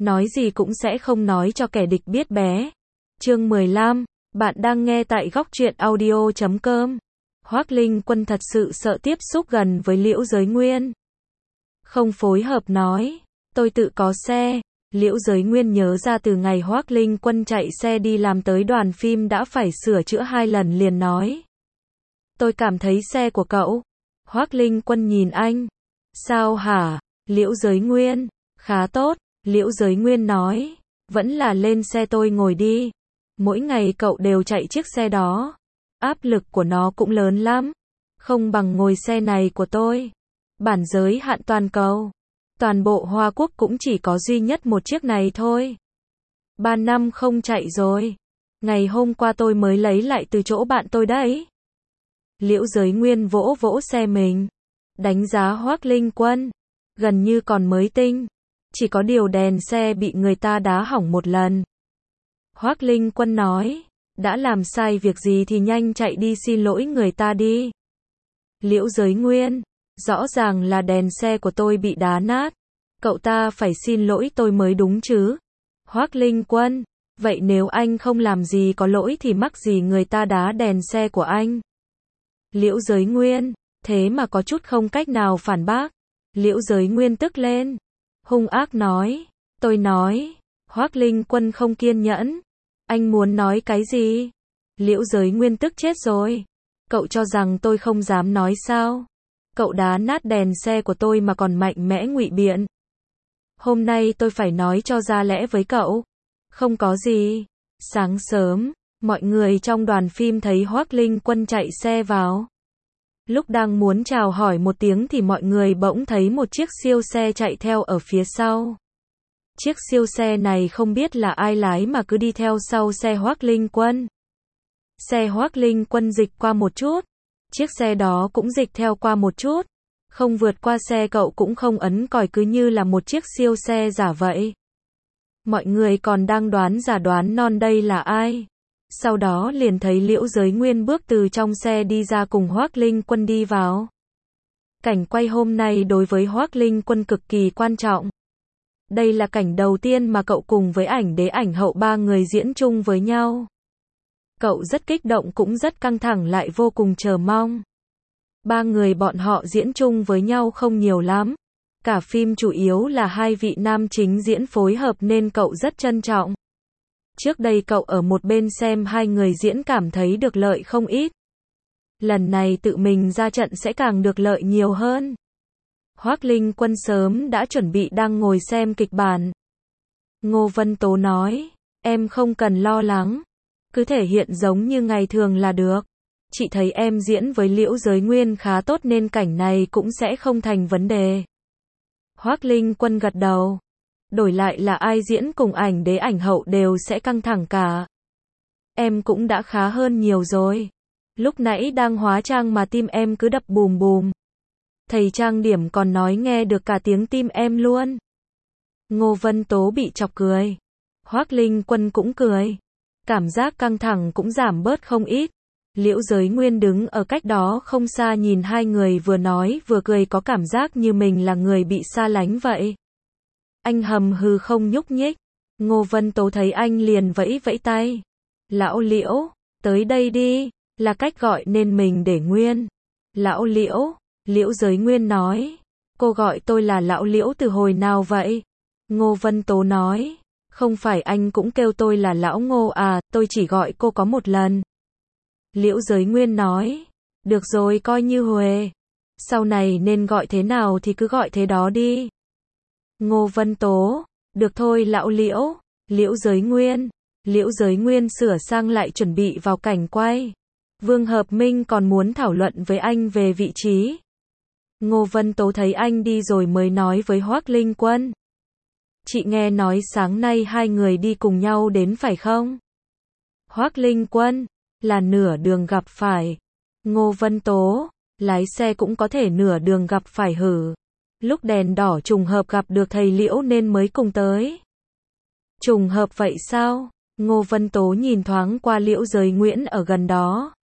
nói gì cũng sẽ không nói cho kẻ địch biết bé. Chương 15, bạn đang nghe tại góc truyện audio.com. Hoác Linh Quân thật sự sợ tiếp xúc gần với Liễu Giới Nguyên. Không phối hợp nói, tôi tự có xe. Liễu Giới Nguyên nhớ ra từ ngày Hoác Linh Quân chạy xe đi làm tới đoàn phim đã phải sửa chữa 2 lần liền nói. Tôi cảm thấy xe của cậu. Hoác Linh Quân nhìn anh. Sao hả? Liễu Giới Nguyên. Khá tốt. Liễu Giới Nguyên nói. Vẫn là lên xe tôi ngồi đi. Mỗi ngày cậu đều chạy chiếc xe đó. Áp lực của nó cũng lớn lắm. Không bằng ngồi xe này của tôi. Bản giới hạn toàn cầu. Toàn bộ Hoa Quốc cũng chỉ có duy nhất một chiếc này thôi. 3 năm không chạy rồi. Ngày hôm qua tôi mới lấy lại từ chỗ bạn tôi đấy. Liễu Giới Nguyên vỗ vỗ xe mình. Đánh giá Hoác Linh Quân. Gần như còn mới tinh. Chỉ có điều đèn xe bị người ta đá hỏng một lần. Hoác Linh Quân nói. Đã làm sai việc gì thì nhanh chạy đi xin lỗi người ta đi. Liễu Giới Nguyên. Rõ ràng là đèn xe của tôi bị đá nát. Cậu ta phải xin lỗi tôi mới đúng chứ. Hoác Linh Quân. Vậy nếu anh không làm gì có lỗi thì mắc gì người ta đá đèn xe của anh. Liễu Giới Nguyên. Thế mà có chút không cách nào phản bác. Liễu Giới Nguyên tức lên. Hung ác nói. Tôi nói. Hoác Linh Quân không kiên nhẫn. Anh muốn nói cái gì? Liễu Giới Nguyên tức chết rồi. Cậu cho rằng tôi không dám nói sao? Cậu đá nát đèn xe của tôi mà còn mạnh mẽ ngụy biện. Hôm nay tôi phải nói cho ra lẽ với cậu. Không có gì. Sáng sớm, mọi người trong đoàn phim thấy Hoác Linh Quân chạy xe vào. Lúc đang muốn chào hỏi một tiếng thì mọi người bỗng thấy một chiếc siêu xe chạy theo ở phía sau. Chiếc siêu xe này không biết là ai lái mà cứ đi theo sau xe Hoác Linh Quân. Xe Hoác Linh Quân dịch qua một chút. Chiếc xe đó cũng dịch theo qua một chút. Không vượt qua xe cậu cũng không ấn còi, cứ như là một chiếc siêu xe giả vậy. Mọi người còn đang đoán giả đoán non đây là ai. Sau đó liền thấy Liễu Giới Nguyên bước từ trong xe đi ra cùng Hoác Linh Quân đi vào. Cảnh quay hôm nay đối với Hoác Linh Quân cực kỳ quan trọng. Đây là cảnh đầu tiên mà cậu cùng với ảnh đế ảnh hậu 3 người diễn chung với nhau. Cậu rất kích động cũng rất căng thẳng lại vô cùng chờ mong. 3 người bọn họ diễn chung với nhau không nhiều lắm. Cả phim chủ yếu là 2 vị nam chính diễn phối hợp nên cậu rất trân trọng. Trước đây cậu ở một bên xem 2 người diễn cảm thấy được lợi không ít. Lần này tự mình ra trận sẽ càng được lợi nhiều hơn. Hoác Linh Quân sớm đã chuẩn bị đang ngồi xem kịch bản. Ngô Vân Tố nói, em không cần lo lắng. Cứ thể hiện giống như ngày thường là được. Chị thấy em diễn với Liễu Giới Nguyên khá tốt nên cảnh này cũng sẽ không thành vấn đề. Hoác Linh Quân gật đầu. Đổi lại là ai diễn cùng ảnh đế ảnh hậu đều sẽ căng thẳng cả. Em cũng đã khá hơn nhiều rồi. Lúc nãy đang hóa trang mà tim em cứ đập bùm bùm. Thầy trang điểm còn nói nghe được cả tiếng tim em luôn. Ngô Vân Tố bị chọc cười. Hoác Linh Quân cũng cười. Cảm giác căng thẳng cũng giảm bớt không ít. Liễu Giới Nguyên đứng ở cách đó không xa nhìn 2 người vừa nói vừa cười có cảm giác như mình là người bị xa lánh vậy. Anh hầm hừ không nhúc nhích. Ngô Vân Tố thấy anh liền vẫy vẫy tay. Lão Liễu, tới đây đi, là cách gọi nên mình để Nguyên. Lão Liễu, Liễu Giới Nguyên nói. Cô gọi tôi là Lão Liễu từ hồi nào vậy? Ngô Vân Tố nói. Không phải anh cũng kêu tôi là Lão Ngô à, tôi chỉ gọi cô có một lần. Liễu Giới Nguyên nói. Được rồi coi như huề. Sau này nên gọi thế nào thì cứ gọi thế đó đi. Ngô Vân Tố. Được thôi Lão Liễu. Liễu Giới Nguyên. Liễu Giới Nguyên sửa sang lại chuẩn bị vào cảnh quay. Vương Hợp Minh còn muốn thảo luận với anh về vị trí. Ngô Vân Tố thấy anh đi rồi mới nói với Hoác Linh Quân. Chị nghe nói sáng nay 2 người đi cùng nhau đến phải không? Hoác Linh Quân. Là nửa đường gặp phải. Ngô Vân Tố. Lái xe cũng có thể nửa đường gặp phải hử. Lúc đèn đỏ trùng hợp gặp được thầy Liễu nên mới cùng tới. Trùng hợp vậy sao? Ngô Vân Tố nhìn thoáng qua Liễu Giới Nguyễn ở gần đó.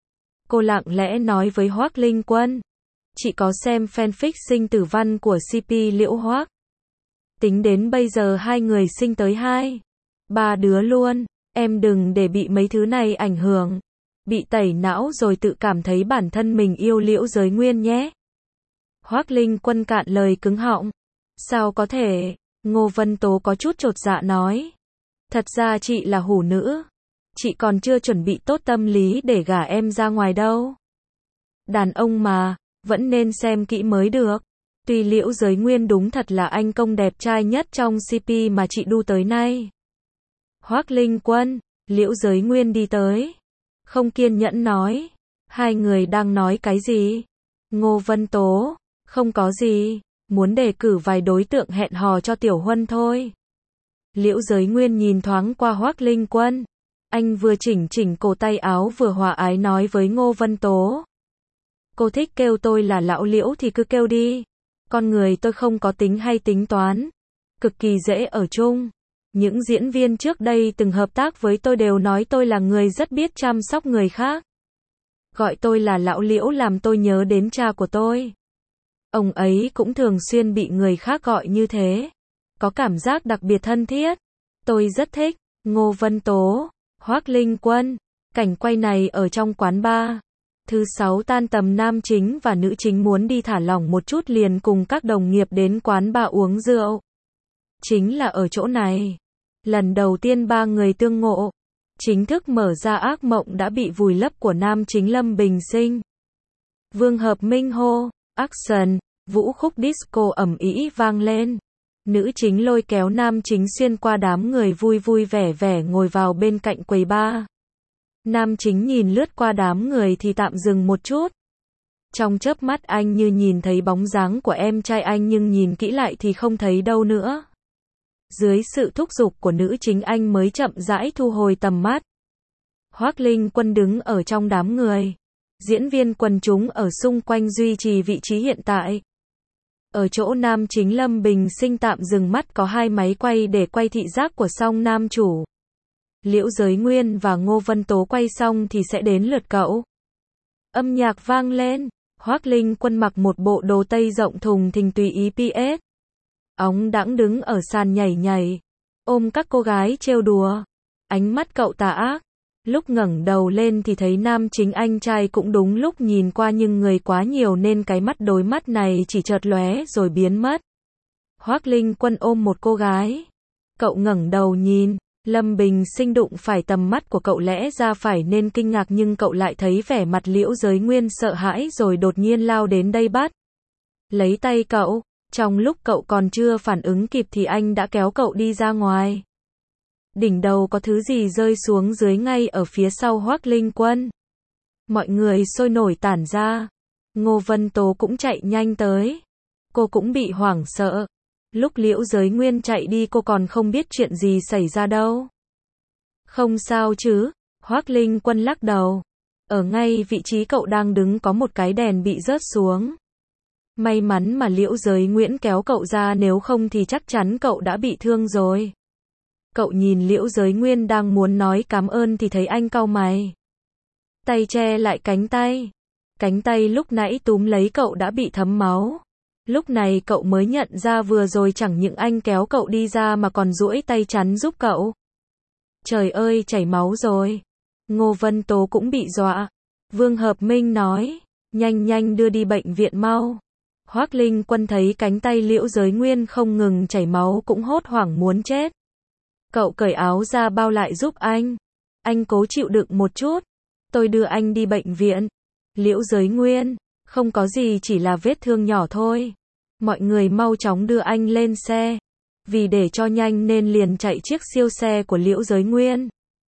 Cô lặng lẽ nói với Hoác Linh Quân. Chị có xem fanfic sinh tử văn của CP Liễu Hoác. Tính đến bây giờ hai người sinh tới 2, 3 đứa luôn. Em đừng để bị mấy thứ này ảnh hưởng. Bị tẩy não rồi tự cảm thấy bản thân mình yêu Liễu Giới Nguyên nhé. Hoác Linh Quân cạn lời cứng họng. Sao có thể? Ngô Vân Tố có chút chột dạ nói. Thật ra chị là hủ nữ. Chị còn chưa chuẩn bị tốt tâm lý để gả em ra ngoài đâu. Đàn ông mà, vẫn nên xem kỹ mới được. Tuy Liễu Giới Nguyên đúng thật là anh công đẹp trai nhất trong CP mà chị đu tới nay. Hoác Linh Quân, Liễu Giới Nguyên đi tới. Không kiên nhẫn nói. Hai người đang nói cái gì? Ngô Vân Tố, không có gì. Muốn đề cử vài đối tượng hẹn hò cho Tiểu Huân thôi. Liễu Giới Nguyên nhìn thoáng qua Hoác Linh Quân. Anh vừa chỉnh chỉnh cổ tay áo vừa hòa ái nói với Ngô Vân Tố. Cô thích kêu tôi là lão Liễu thì cứ kêu đi. Con người tôi không có tính hay tính toán. Cực kỳ dễ ở chung. Những diễn viên trước đây từng hợp tác với tôi đều nói tôi là người rất biết chăm sóc người khác. Gọi tôi là lão Liễu làm tôi nhớ đến cha của tôi. Ông ấy cũng thường xuyên bị người khác gọi như thế. Có cảm giác đặc biệt thân thiết. Tôi rất thích. Ngô Vân Tố, Hoác Linh Quân. Cảnh quay này ở trong quán bar. Thứ 6 tan tầm nam chính và nữ chính muốn đi thả lỏng một chút liền cùng các đồng nghiệp đến quán bar uống rượu. Chính là ở chỗ này. Lần đầu tiên ba người tương ngộ. Chính thức mở ra ác mộng đã bị vùi lấp của nam chính Lâm Bình Sinh. Vương Hợp Minh hô, action, vũ khúc disco ầm ĩ vang lên. Nữ chính lôi kéo nam chính xuyên qua đám người vui vui vẻ vẻ ngồi vào bên cạnh quầy bar. Nam chính nhìn lướt qua đám người thì tạm dừng một chút. Trong chớp mắt anh như nhìn thấy bóng dáng của em trai anh nhưng nhìn kỹ lại thì không thấy đâu nữa. Dưới sự thúc giục của nữ chính anh mới chậm rãi thu hồi tầm mắt. Hoác Linh Quân đứng ở trong đám người. Diễn viên quần chúng ở xung quanh duy trì vị trí hiện tại. Ở chỗ nam chính Lâm Bình Sinh tạm dừng mắt có hai máy quay để quay thị giác của song nam chủ. Liễu Giới Nguyên và Ngô Vân Tố quay xong thì sẽ đến lượt cậu. Âm nhạc vang lên. Hoác Linh Quân mặc một bộ đồ tây rộng thùng thình tùy ý PS. Óng đãng đứng ở sàn nhảy nhảy. Ôm các cô gái trêu đùa. Ánh mắt cậu tà ác. Lúc ngẩng đầu lên thì thấy nam chính anh trai cũng đúng lúc nhìn qua nhưng người quá nhiều nên cái mắt đối mắt này chỉ chợt lóe rồi biến mất. Hoác Linh Quân ôm một cô gái. Cậu ngẩng đầu nhìn. Lâm Bình Sinh đụng phải tầm mắt của cậu lẽ ra phải nên kinh ngạc nhưng cậu lại thấy vẻ mặt Liễu Giới Nguyên sợ hãi rồi đột nhiên lao đến đây bắt. Lấy tay cậu. Trong lúc cậu còn chưa phản ứng kịp thì anh đã kéo cậu đi ra ngoài. Đỉnh đầu có thứ gì rơi xuống dưới ngay ở phía sau Hoác Linh Quân. Mọi người sôi nổi tản ra. Ngô Vân Tố cũng chạy nhanh tới. Cô cũng bị hoảng sợ. Lúc Liễu Giới Nguyên chạy đi cô còn không biết chuyện gì xảy ra đâu. Không sao chứ, Hoác Linh Quân lắc đầu. Ở ngay vị trí cậu đang đứng có một cái đèn bị rớt xuống. May mắn mà Liễu Giới Nguyên kéo cậu ra nếu không thì chắc chắn cậu đã bị thương rồi. Cậu nhìn Liễu Giới Nguyên đang muốn nói cảm ơn thì thấy anh cau mày. Tay che lại cánh tay. Cánh tay lúc nãy túm lấy cậu đã bị thấm máu. Lúc này cậu mới nhận ra vừa rồi chẳng những anh kéo cậu đi ra mà còn duỗi tay chắn giúp cậu. Trời ơi, chảy máu rồi. Ngô Vân Tố cũng bị dọa. Vương Hợp Minh nói, nhanh nhanh đưa đi bệnh viện mau. Hoác Linh Quân thấy cánh tay Liễu Giới Nguyên không ngừng chảy máu cũng hốt hoảng muốn chết. Cậu cởi áo ra bao lại giúp anh. Anh cố chịu đựng một chút. Tôi đưa anh đi bệnh viện. Liễu Giới Nguyên, không có gì chỉ là vết thương nhỏ thôi. Mọi người mau chóng đưa anh lên xe. Vì để cho nhanh nên liền chạy chiếc siêu xe của Liễu Giới Nguyên.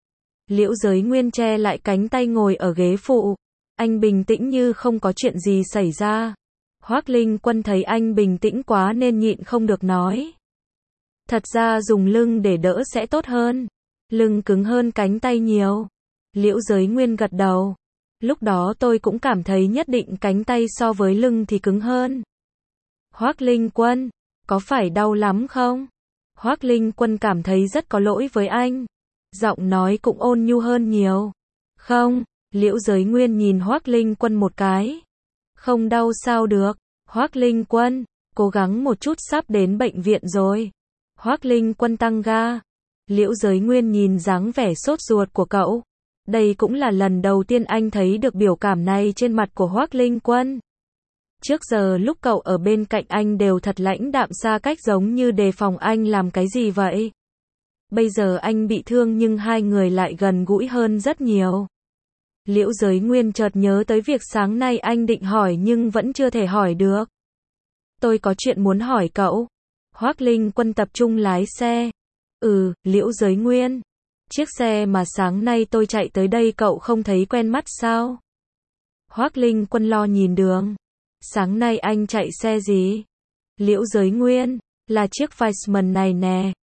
Liễu Giới Nguyên che lại cánh tay ngồi ở ghế phụ. Anh bình tĩnh như không có chuyện gì xảy ra. Hoác Linh Quân thấy anh bình tĩnh quá nên nhịn không được nói. Thật ra dùng lưng để đỡ sẽ tốt hơn. Lưng cứng hơn cánh tay nhiều. Liễu Giới Nguyên gật đầu. Lúc đó tôi cũng cảm thấy nhất định cánh tay so với lưng thì cứng hơn. Hoác Linh Quân, có phải đau lắm không? Hoác Linh Quân cảm thấy rất có lỗi với anh. Giọng nói cũng ôn nhu hơn nhiều. Không, Liễu Giới Nguyên nhìn Hoác Linh Quân một cái. Không đau sao được. Hoác Linh Quân, cố gắng một chút sắp đến bệnh viện rồi. Hoắc Linh Quân tăng ga. Liễu Giới Nguyên nhìn dáng vẻ sốt ruột của cậu. Đây cũng là lần đầu tiên anh thấy được biểu cảm này trên mặt của Hoắc Linh Quân. Trước giờ lúc cậu ở bên cạnh anh đều thật lãnh đạm xa cách giống như đề phòng anh làm cái gì vậy. Bây giờ anh bị thương nhưng hai người lại gần gũi hơn rất nhiều. Liễu Giới Nguyên chợt nhớ tới việc sáng nay anh định hỏi nhưng vẫn chưa thể hỏi được. Tôi có chuyện muốn hỏi cậu. Hoắc Linh Quân tập trung lái xe. Liễu Giới Nguyên. Chiếc xe mà sáng nay tôi chạy tới đây cậu không thấy quen mắt sao? Hoắc Linh Quân lo nhìn đường. Sáng nay anh chạy xe gì? Liễu Giới Nguyên. Là chiếc Weissman này nè.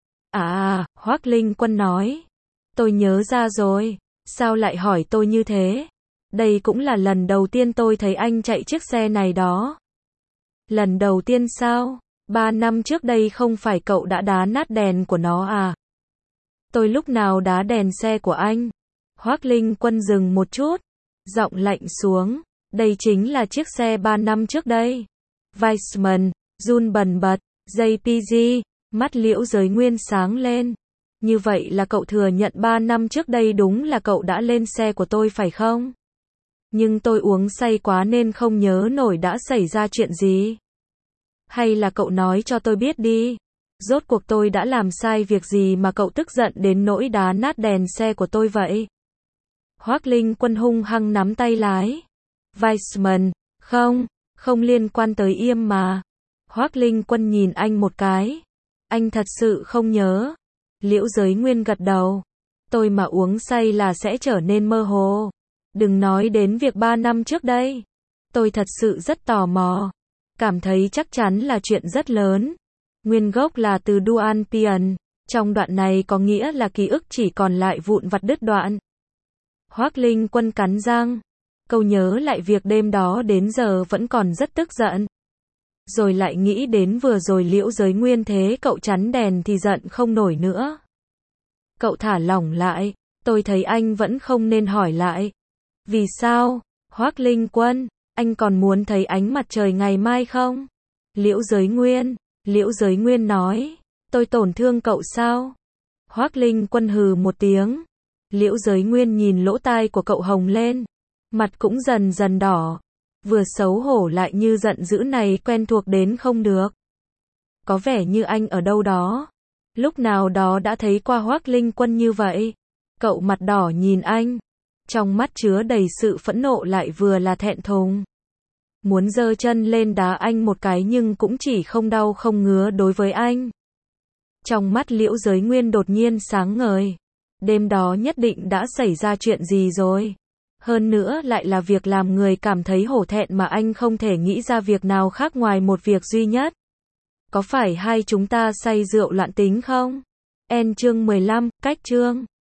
Hoắc Linh Quân nói. Tôi nhớ ra rồi. Sao lại hỏi tôi như thế? Đây cũng là lần đầu tiên tôi thấy anh chạy chiếc xe này đó. Lần đầu tiên sao? 3 năm trước đây không phải cậu đã đá nát đèn của nó à? Tôi lúc nào đá đèn xe của anh? Hoắc Linh Quân dừng một chút. Giọng lạnh xuống. Đây chính là chiếc xe 3 năm trước đây. Weissman, run bần bật, JPG, mắt Liễu Giới Nguyên sáng lên. Như vậy là cậu thừa nhận 3 năm trước đây đúng là cậu đã lên xe của tôi phải không? Nhưng tôi uống say quá nên không nhớ nổi đã xảy ra chuyện gì. Hay là cậu nói cho tôi biết đi. Rốt cuộc tôi đã làm sai việc gì mà cậu tức giận đến nỗi đá nát đèn xe của tôi vậy? Hoắc Linh Quân hung hăng nắm tay lái. Weissman, không liên quan tới Yêm mà. Hoắc Linh Quân nhìn anh một cái. Anh thật sự không nhớ. Liễu Giới Nguyên gật đầu. Tôi mà uống say là sẽ trở nên mơ hồ. Đừng nói đến việc 3 năm trước đây. Tôi thật sự rất tò mò. Cảm thấy chắc chắn là chuyện rất lớn. Nguyên gốc là từ Duanpian. Trong đoạn này có nghĩa là ký ức chỉ còn lại vụn vặt đứt đoạn. Hoắc Linh Quân cắn răng. Cậu nhớ lại việc đêm đó đến giờ vẫn còn rất tức giận. Rồi lại nghĩ đến vừa rồi Liễu Giới Nguyên thế cậu chắn đèn thì giận không nổi nữa. Cậu thả lỏng lại. Tôi thấy anh vẫn không nên hỏi lại. Vì sao? Hoắc Linh Quân, anh còn muốn thấy ánh mặt trời ngày mai không? Liễu Giới Nguyên nói. Tôi tổn thương cậu sao? Hoắc Linh Quân hừ một tiếng. Liễu Giới Nguyên nhìn lỗ tai của cậu hồng lên. Mặt cũng dần dần đỏ. Vừa xấu hổ lại như giận dữ này quen thuộc đến không được. Có vẻ như anh ở đâu đó. Lúc nào đó đã thấy qua Hoắc Linh Quân như vậy. Cậu mặt đỏ nhìn anh. Trong mắt chứa đầy sự phẫn nộ lại vừa là thẹn thùng. Muốn giơ chân lên đá anh một cái nhưng cũng chỉ không đau không ngứa đối với anh. Trong mắt Liễu Giới Nguyên đột nhiên sáng ngời. Đêm đó nhất định đã xảy ra chuyện gì rồi. Hơn nữa lại là việc làm người cảm thấy hổ thẹn mà anh không thể nghĩ ra việc nào khác ngoài một việc duy nhất. Có phải hai chúng ta say rượu loạn tính không? Chương 15, cách chương